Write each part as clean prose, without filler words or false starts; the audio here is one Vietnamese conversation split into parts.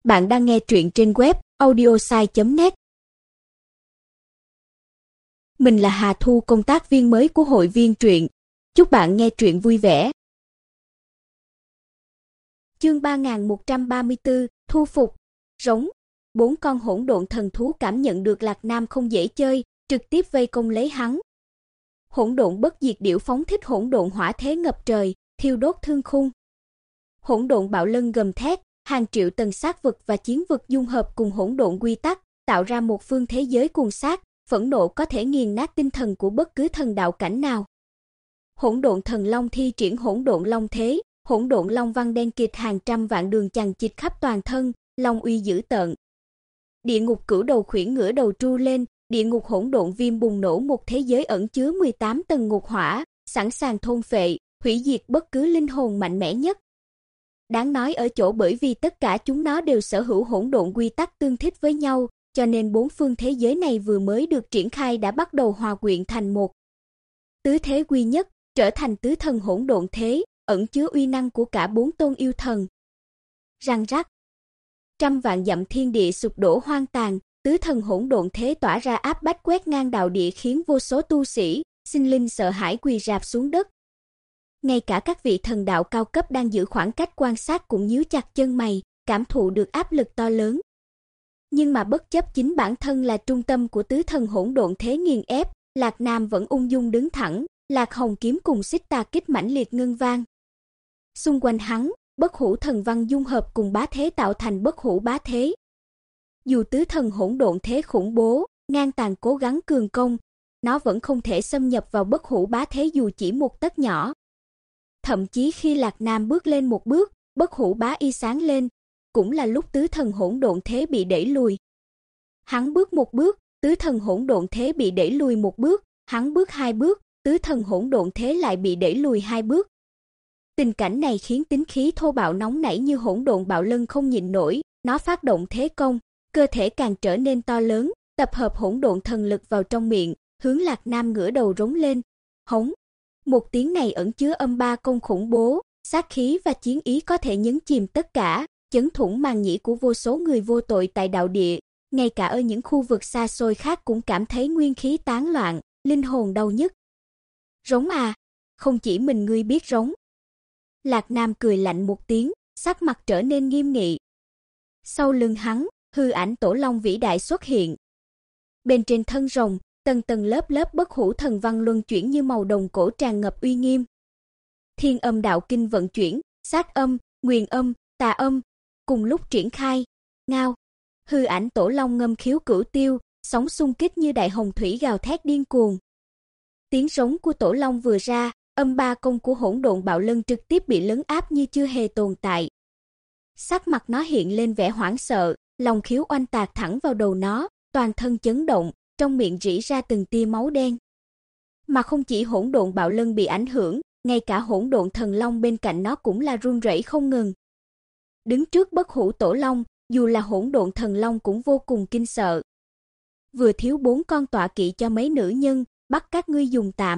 Bạn đang nghe truyện trên web audiosai.net. Mình là Hà Thu, công tác viên mới của hội viên truyện. Chúc bạn nghe truyện vui vẻ. Chương 3134, thu phục. Rống. 4 con hỗn độn thần thú cảm nhận được Lạc Nam không dễ chơi, trực tiếp vây công lấy hắn. Hỗn độn bất diệt điểu phóng thích hỗn độn hỏa thế ngập trời, thiêu đốt thương khung. Hỗn độn bạo lân gầm thét, hàng triệu tầng sát vực và chiến vực dung hợp cùng hỗn độn quy tắc, tạo ra một phương thế giới cuồng sát, phẫn nộ có thể nghiền nát tinh thần của bất cứ thần đạo cảnh nào. Hỗn độn thần long thi triển hỗn độn long thế, hỗn độn long văn đen kịt hàng trăm vạn đường chằng chịt khắp toàn thân, long uy dữ tợn. Địa ngục cửu đầu khuyển ngửa đầu tru lên, địa ngục hỗn độn viêm bùng nổ một thế giới ẩn chứa 18 tầng ngục hỏa, sẵn sàng thôn phệ, hủy diệt bất cứ linh hồn mạnh mẽ nhất. Đáng nói ở chỗ bởi vì tất cả chúng nó đều sở hữu hỗn độn quy tắc tương thích với nhau, cho nên bốn phương thế giới này vừa mới được triển khai đã bắt đầu hòa quyện thành một. Tứ thế quy nhất, trở thành tứ thần hỗn độn thế, ẩn chứa uy năng của cả bốn tôn yêu thần. Răng rắc. Trăm vạn dặm thiên địa sụp đổ hoang tàn, tứ thần hỗn độn thế tỏa ra áp bách quét ngang đạo địa khiến vô số tu sĩ, sinh linh sợ hãi quỳ rạp xuống đất. Ngay cả các vị thần đạo cao cấp đang giữ khoảng cách quan sát cũng nhíu chặt chân mày, cảm thụ được áp lực to lớn. Nhưng mà bất chấp chính bản thân là trung tâm của tứ thần hỗn độn thế nghiền ép, Lạc Nam vẫn ung dung đứng thẳng, Lạc Hồng kiếm cùng xích tà kích mãnh liệt ngân vang. Xung quanh hắn, bất hủ thần văn dung hợp cùng bá thế tạo thành bất hủ bá thế. Dù tứ thần hỗn độn thế khủng bố, ngang tàn cố gắng cường công, nó vẫn không thể xâm nhập vào bất hủ bá thế dù chỉ một tấc nhỏ. Thậm chí khi Lạc Nam bước lên một bước, bất hủ bá y sáng lên, cũng là lúc tứ thần hỗn độn thế bị đẩy lùi. Hắn bước một bước, tứ thần hỗn độn thế bị đẩy lùi một bước, hắn bước hai bước, tứ thần hỗn độn thế lại bị đẩy lùi hai bước. Tình cảnh này khiến tính khí thô bạo nóng nảy như hỗn độn bạo lân không nhịn nổi, nó phát động thế công, cơ thể càng trở nên to lớn, tập hợp hỗn độn thần lực vào trong miệng, hướng Lạc Nam ngửa đầu rống lên. Hống. Một tiếng này ẩn chứa âm ba công khủng bố, sát khí và chiến ý có thể nhấn chìm tất cả, chấn thủng màng nhĩ của vô số người vô tội tại đạo địa, ngay cả ở những khu vực xa xôi khác cũng cảm thấy nguyên khí tán loạn, linh hồn đau nhức. Rống à, không chỉ mình ngươi biết rống. Lạc Nam cười lạnh một tiếng, sắc mặt trở nên nghiêm nghị. Sau lưng hắn, hư ảnh tổ long vĩ đại xuất hiện. Bên trên thân rồng, tầng tầng lớp lớp bất hủ thần văn luân chuyển như màu đồng cổ tràn ngập uy nghiêm. Thiên âm đạo kinh vận chuyển, sát âm, nguyền âm, tà âm cùng lúc triển khai. Ngao. Hư ảnh tổ long ngâm khiếu cửu tiêu, sóng xung kích như đại hồng thủy gào thét điên cuồng. Tiếng rống của tổ long vừa ra, âm ba công của hỗn độn bạo lân trực tiếp bị lấn áp như chưa hề tồn tại. Sắc mặt nó hiện lên vẻ hoảng sợ, lòng khiếu oanh tạc thẳng vào đầu nó, toàn thân chấn động, trong miệng rỉ ra từng tia máu đen. Mà không chỉ hỗn độn bạo lân bị ảnh hưởng, ngay cả hỗn độn thần long bên cạnh nó cũng là run rẩy không ngừng. Đứng trước bất hủ tổ long, dù là hỗn độn thần long cũng vô cùng kinh sợ. Vừa thiếu 4 con tọa kỵ cho mấy nữ nhân, bắt các ngươi dùng tạm.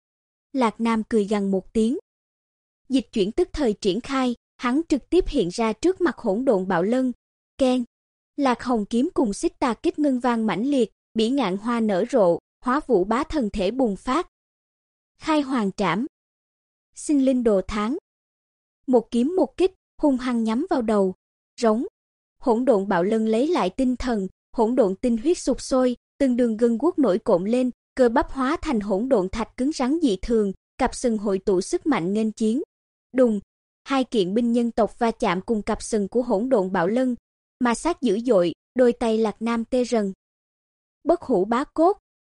Lạc Nam cười gằn một tiếng. Dịch chuyển tức thời triển khai, hắn trực tiếp hiện ra trước mặt hỗn độn bạo lân. Keng. Lạc Hồng kiếm cùng xích tà kích ngân vang mãnh liệt, bỉ ngạn hoa nở rộ, hóa vũ bá thần thể bùng phát. Khai hoàng trảm. Sinh linh đồ tháng. Một kiếm một kích, hung hăng nhắm vào đầu. Rống. Hỗn độn bạo lân lấy lại tinh thần, hỗn độn tinh huyết sục sôi, từng đường gân guốc nổi cộm lên, cơ bắp hóa thành hỗn độn thạch cứng rắn dị thường, cặp sừng hội tụ sức mạnh nghênh chiến. Đùng. Hai kiện binh nhân tộc va chạm cùng cặp sừng của hỗn độn bạo lân, ma sát dữ dội, đôi tay Lạc Nam tê rần. Bất hủ bá cốt.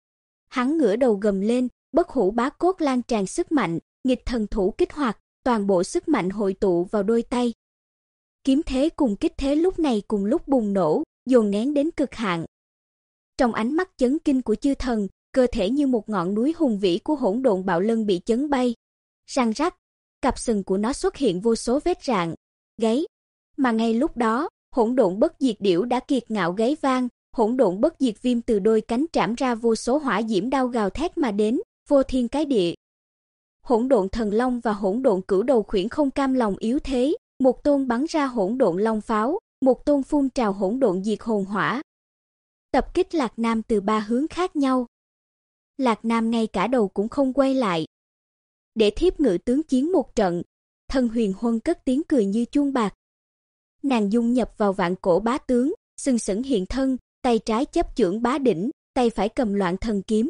Hắn ngửa đầu gầm lên, bất hủ bá cốt lan tràn sức mạnh, nghịch thần thủ kích hoạt, toàn bộ sức mạnh hội tụ vào đôi tay. Kiếm thế cùng kích thế lúc này cùng lúc bùng nổ, dồn nén đến cực hạn. Trong ánh mắt chấn kinh của chư thần, cơ thể như một ngọn núi hùng vĩ của hỗn độn bạo lân bị chấn bay. Răng rắc, cặp sừng của nó xuất hiện vô số vết rạn, gáy. Mà ngay lúc đó, hỗn độn bất diệt điểu đã kiệt ngạo gáy vang, hỗn độn bất diệt viêm từ đôi cánh trảm ra vô số hỏa diễm đao gào thét mà đến, vô thiên cái địa. Hỗn độn thần long và hỗn độn cửu đầu khuyển không cam lòng yếu thế, một tôn bắn ra hỗn độn long pháo, một tôn phun trào hỗn độn diệt hồn hỏa. Tập kích Lạc Nam từ ba hướng khác nhau. Lạc Nam ngay cả đầu cũng không quay lại. Để thiếp ngự tướng chiến một trận, Thân Huyền Huân cất tiếng cười như chuông bạc. Nàng dung nhập vào vạn cổ bá tướng, sừng sững hiện thân, tay trái chấp chưởng bá đỉnh, tay phải cầm Loạn Thần kiếm.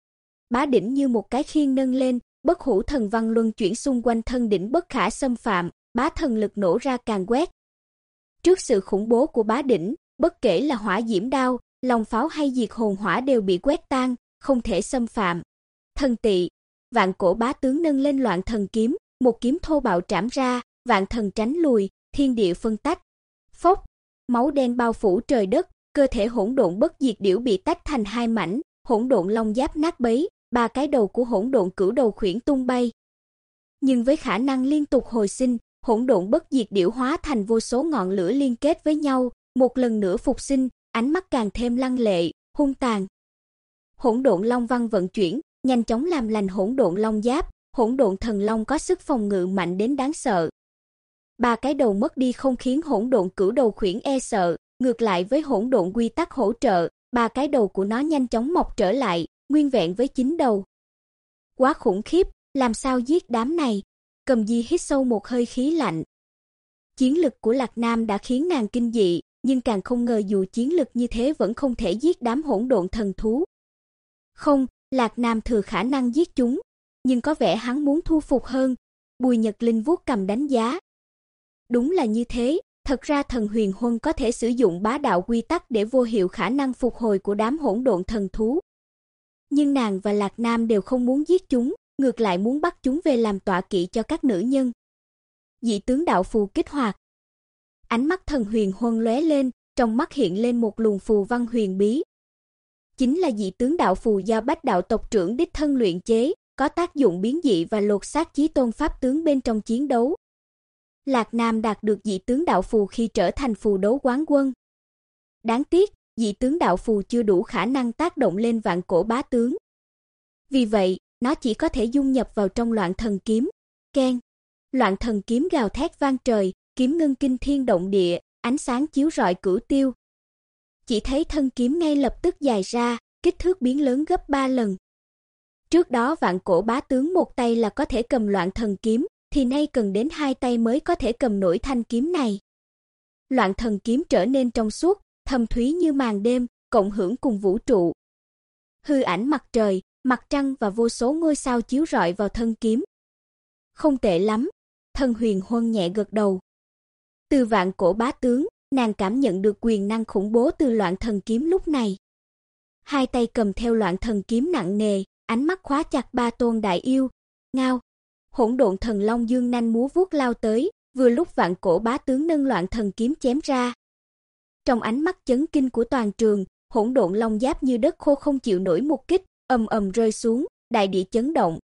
Bá đỉnh như một cái khiên nâng lên, bất hủ thần văn luân chuyển xung quanh thân đỉnh bất khả xâm phạm, bá thần lực nổ ra càn quét. Trước sự khủng bố của bá đỉnh, bất kể là hỏa diễm đao, long pháo hay diệt hồn hỏa đều bị quét tan, không thể xâm phạm. Thần tị, vạn cổ bá tướng nâng lên Loạn Thần kiếm, một kiếm thô bạo trảm ra, vạn thần tránh lùi, thiên địa phân tách. Phốc, máu đen bao phủ trời đất, cơ thể hỗn độn bất diệt điểu bị tách thành hai mảnh, hỗn độn long giáp nát bấy, ba cái đầu của hỗn độn cửu đầu khuyển tung bay. Nhưng với khả năng liên tục hồi sinh, hỗn độn bất diệt điểu hóa thành vô số ngọn lửa liên kết với nhau, một lần nữa phục sinh, ánh mắt càng thêm lăng lệ, hung tàn. Hỗn độn long văn vận chuyển, nhanh chóng làm lành hỗn độn long giáp, hỗn độn thần long có sức phòng ngự mạnh đến đáng sợ. Ba cái đầu mất đi không khiến hỗn độn cửu đầu khuyển e sợ, ngược lại với hỗn độn quy tắc hỗ trợ, ba cái đầu của nó nhanh chóng mọc trở lại, nguyên vẹn với 9 đầu. Quá khủng khiếp, làm sao giết đám này? Cầm Di hít sâu một hơi khí lạnh. Chiến lực của Lạc Nam đã khiến nàng kinh dị, nhưng càng không ngờ dù chiến lực như thế vẫn không thể giết đám hỗn độn thần thú. Không, Lạc Nam thừa khả năng giết chúng, nhưng có vẻ hắn muốn thu phục hơn. Bùi Nhật Linh vuốt cầm đánh giá. Đúng là như thế, thật ra Thần Huyền Huân có thể sử dụng bá đạo quy tắc để vô hiệu khả năng phục hồi của đám hỗn độn thần thú. Nhưng nàng và Lạc Nam đều không muốn giết chúng, ngược lại muốn bắt chúng về làm tọa kỵ cho các nữ nhân. Dị tướng đạo phù kích hoạt. Ánh mắt Thần Huyền Huân lóe lên, trong mắt hiện lên một luồng phù văn huyền bí. Chính là dị tướng đạo phù do Bách đạo tộc trưởng đích thân luyện chế, có tác dụng biến dị và lột xác chí tôn pháp tướng bên trong chiến đấu. Lạc Nam đạt được dị tướng đạo phù khi trở thành phù đấu quán quân. Đáng tiếc, dị tướng đạo phù chưa đủ khả năng tác động lên vạn cổ bá tướng. Vì vậy, nó chỉ có thể dung nhập vào trong Loạn Thần kiếm. Keng! Loạn Thần kiếm gào thét vang trời, kiếm ngân kinh thiên động địa, ánh sáng chiếu rọi cửu tiêu. Chỉ thấy thân kiếm ngay lập tức dài ra, kích thước biến lớn gấp 3 lần. Trước đó vạn cổ bá tướng một tay là có thể cầm Loạn Thần kiếm, thì nay cần đến hai tay mới có thể cầm nổi thanh kiếm này. Loạn Thần kiếm trở nên trong suốt, thâm thúy như màn đêm, cộng hưởng cùng vũ trụ. Hư ảnh mặt trời, mặt trăng và vô số ngôi sao chiếu rọi vào thân kiếm. Không tệ lắm, Thân Huyền Huân nhẹ gật đầu. Từ vạn cổ bá tướng, nàng cảm nhận được quyền năng khủng bố từ Loạn Thần kiếm lúc này. Hai tay cầm theo Loạn Thần kiếm nặng nề, ánh mắt khóa chặt ba tôn đại yêu. Ngao! Hỗn độn thần long dương nanh múa vuốt lao tới, vừa lúc vạn cổ bá tướng nâng Loạn Thần kiếm chém ra. Trong ánh mắt chấn kinh của toàn trường, hỗn độn long giáp như đất khô không chịu nổi một kích, ầm ầm rơi xuống, đại địa chấn động.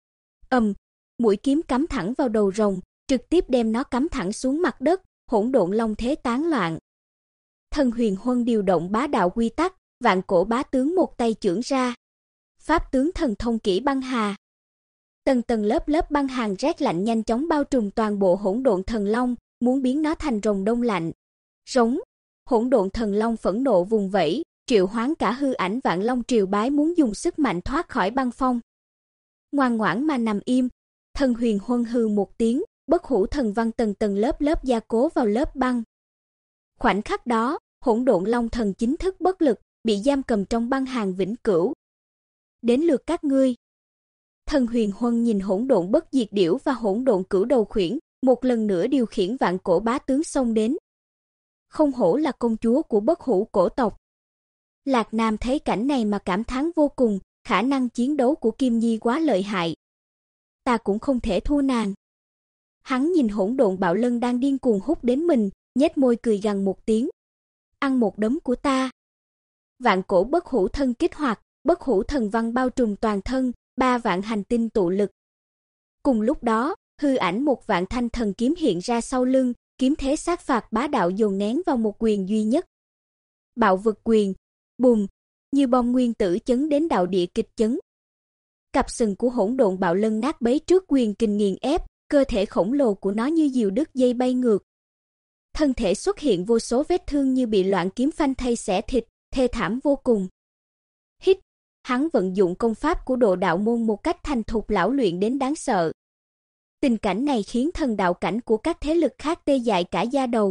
Mũi kiếm cắm thẳng vào đầu rồng, trực tiếp đem nó cắm thẳng xuống mặt đất, hỗn độn long thế tán loạn. Thần Huyền Huân điều động bá đạo quy tắc, vạn cổ bá tướng một tay chưởng ra. Pháp tướng thần thông kỹ băng hà. Tầng tầng lớp lớp băng hàng rét lạnh nhanh chóng bao trùm toàn bộ hỗn độn thần long, muốn biến nó thành rồng đông lạnh. Rống, hỗn độn thần long phẫn nộ vùng vẫy, triệu hoán cả hư ảnh vạn long triều bái muốn dùng sức mạnh thoát khỏi băng phong. Ngoan ngoãn mà nằm im, Thần Huyền Huân hừ một tiếng, bất hủ thần văn tầng tầng lớp lớp gia cố vào lớp băng. Khoảnh khắc đó, hỗn độn long thần chính thức bất lực, bị giam cầm trong băng hàng vĩnh cửu. Đến lượt các ngươi. Thần Huyền Huân nhìn hỗn độn bất diệt điểu và hỗn độn cửu đầu khuyển, một lần nữa điều khiển vạn cổ bá tướng xông đến. Không hổ là công chúa của bất hủ cổ tộc. Lạc Nam thấy cảnh này mà cảm thán vô cùng, khả năng chiến đấu của Kim Nhi quá lợi hại. Ta cũng không thể thua nàng. Hắn nhìn hỗn độn bạo lân đang điên cuồng hút đến mình, nhếch môi cười gằn một tiếng. Ăn một đấm của ta. Vạn cổ bất hủ thân kích hoạt, bất hủ thần văn bao trùm toàn thân, 3 vạn hành tinh tụ lực. Cùng lúc đó, hư ảnh một vạn thanh thần kiếm hiện ra sau lưng, kiếm thế sát phạt bá đạo dồn nén vào một quyền duy nhất. Bạo vực quyền, bùm, như bom nguyên tử chấn đến đạo địa kịch chấn. Cặp sừng của hỗn độn bạo lân nát bấy trước quyền kình nghiền ép, cơ thể khổng lồ của nó như diều đứt dây bay ngược. thân thể xuất hiện vô số vết thương như bị loạn kiếm phanh thây xẻ thịt, thê thảm vô cùng. Hít, hắn vận dụng công pháp của Độ đạo môn một cách thành thục lão luyện đến đáng sợ. Tình cảnh này khiến thần đạo cảnh của các thế lực khác tê dại cả da đầu.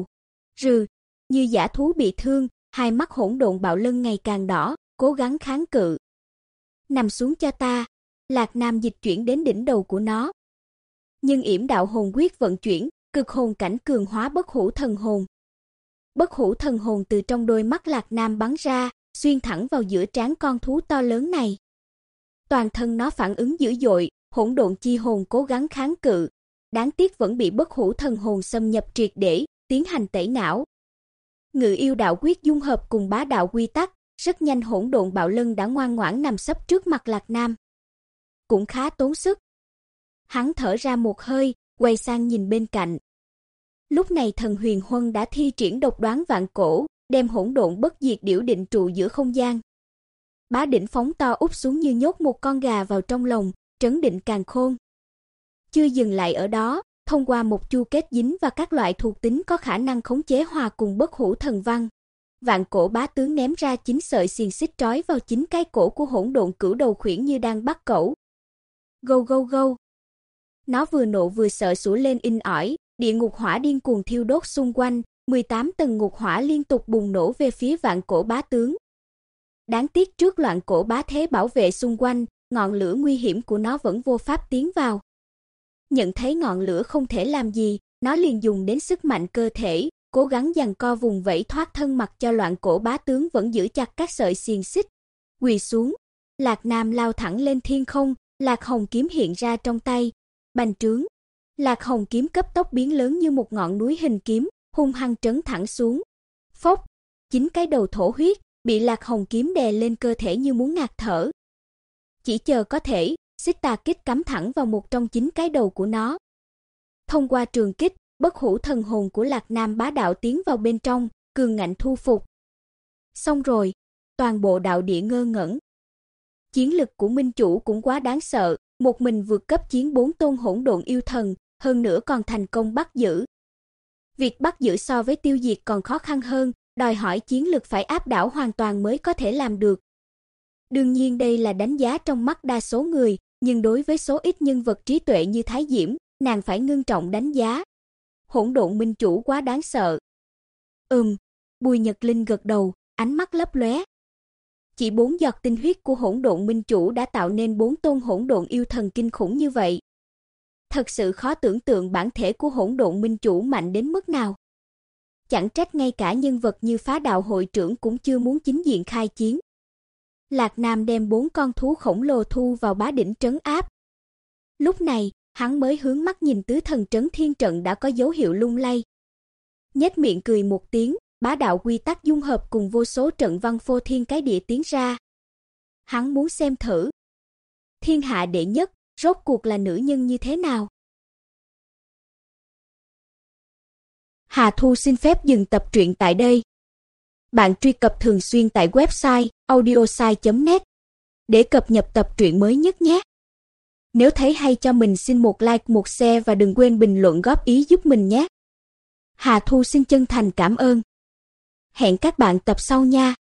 Như dã thú bị thương, hai mắt hỗn độn bạo lân ngày càng đỏ, cố gắng kháng cự. Nằm xuống cho ta, Lạc Nam dịch chuyển đến đỉnh đầu của nó. Nhưng yểm đạo hồn quyết vận chuyển, cực hồn cảnh cường hóa bất hủ thần hồn. Bất hủ thần hồn từ trong đôi mắt Lạc Nam bắn ra, xuyên thẳng vào giữa trán con thú to lớn này. Toàn thân nó phản ứng dữ dội, hỗn độn chi hồn cố gắng kháng cự, đáng tiếc vẫn bị bất hủ thần hồn xâm nhập triệt để, tiến hành tẩy não. Ngự yêu đạo quyết dung hợp cùng bá đạo quy tắc, rất nhanh hỗn độn bạo lân đã ngoan ngoãn nằm sấp trước mặt Lạc Nam. Cũng khá tốn sức. Hắn thở ra một hơi, quay sang nhìn bên cạnh. Lúc này thần huyền huân đã thi triển độc đoán vạn cổ, đem hỗn độn bất diệt điểu định trụ giữa không gian. Bá đỉnh phóng to úp xuống như nhốt một con gà vào trong lồng, trấn định càn khôn. Chưa dừng lại ở đó, thông qua một chu kết dính và các loại thuộc tính có khả năng khống chế hòa cùng bất hủ thần văn. Vạn cổ bá tướng ném ra 9 sợi xiềng xích trói vào 9 cái cổ của hỗn độn cửu đầu khuyển như đang bắt cẩu. Gâu gâu gâu. Nó vừa nộ vừa sợ sủa lên inh ỏi, địa ngục hỏa điên cuồng thiêu đốt xung quanh, 18 tầng ngục hỏa liên tục bùng nổ về phía vạn cổ bá tướng. Đáng tiếc trước loạn cổ bá thế bảo vệ xung quanh, ngọn lửa nguy hiểm của nó vẫn vô pháp tiến vào. Nhận thấy ngọn lửa không thể làm gì, nó liền dùng đến sức mạnh cơ thể, cố gắng giằng co vùng vẫy thoát thân mặc cho loạn cổ bá tướng vẫn giữ chặt các sợi xiềng xích. Quỳ xuống, Lạc Nam lao thẳng lên thiên không, Lạc Hồng kiếm hiện ra trong tay, bành trướng. Lạc Hồng kiếm cấp tốc biến lớn như một ngọn núi hình kiếm, hung hăng trấn thẳng xuống. Phốc, 9 cái đầu thổ huyết bị Lạc Hồng kiếm đè lên cơ thể như muốn ngạt thở. Chỉ chờ có thể, xích tà kích cắm thẳng vào một trong 9 cái đầu của nó. Thông qua trường kích, bất hủ thần hồn của Lạc Nam bá đạo tiến vào bên trong, cường ngạnh thu phục. Xong rồi, toàn bộ đạo địa ngơ ngẩn. Chiến lực của minh chủ cũng quá đáng sợ, một mình vượt cấp chiến 4 tôn hỗn độn yêu thần, hơn nữa còn thành công bắt giữ. Việc bắt giữ so với tiêu diệt còn khó khăn hơn, đòi hỏi chiến lực phải áp đảo hoàn toàn mới có thể làm được. Đương nhiên đây là đánh giá trong mắt đa số người, nhưng đối với số ít nhân vật trí tuệ như Thái Diễm, nàng phải ngưng trọng đánh giá. Hỗn độn minh chủ quá đáng sợ. Bùi Nhật Linh gật đầu, ánh mắt lấp lóe. Chỉ 4 giọt tinh huyết của hỗn độn minh chủ đã tạo nên 4 tôn hỗn độn yêu thần kinh khủng như vậy. Thật sự khó tưởng tượng bản thể của hỗn độn minh chủ mạnh đến mức nào. Chẳng trách ngay cả nhân vật như Phá Đạo hội trưởng cũng chưa muốn chính diện khai chiến. Lạc Nam đem 4 con thú khổng lồ thu vào bá đỉnh trấn áp. Lúc này, hắn mới hướng mắt nhìn tứ thần trấn thiên trận đã có dấu hiệu lung lay. Nhếch miệng cười một tiếng, bá đạo quy tắc dung hợp cùng vô số trận văn phô thiên cái địa tiến ra. Hắn muốn xem thử. Thiên hạ đệ nhất, rốt cuộc là nữ nhân như thế nào? Hà Thu xin phép dừng tập truyện tại đây. Bạn truy cập thường xuyên tại website audiosai.net để cập nhật tập truyện mới nhất nhé. Nếu thấy hay cho mình xin một like, một share và đừng quên bình luận góp ý giúp mình nhé. Hà Thu xin chân thành cảm ơn. Hẹn các bạn tập sau nha.